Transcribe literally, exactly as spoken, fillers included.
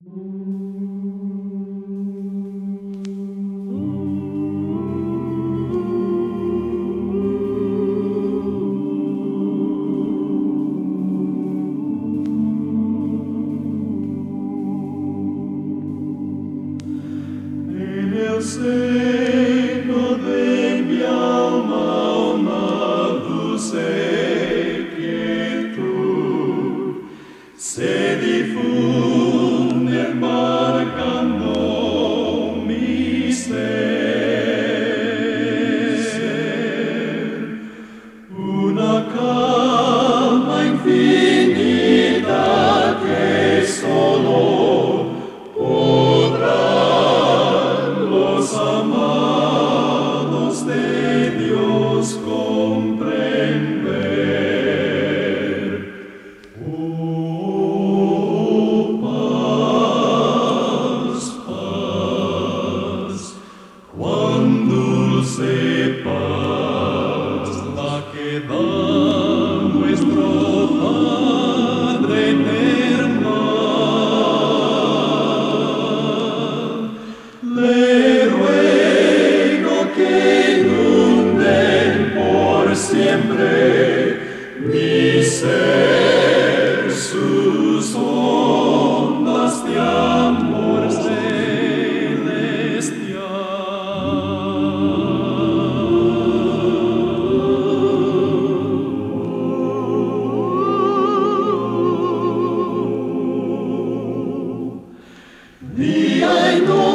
En el seno de mi alma una dulce quietud se difunde marcando mi ser. Una calma infinita que solo podrán los amados de Dios comprender. Oh, paz, paz, cuán dulce paz la que da nuestro Padre eterno. Le ruego que inunden por siempre mi ser, sus ondas de amor celestial. Día y noche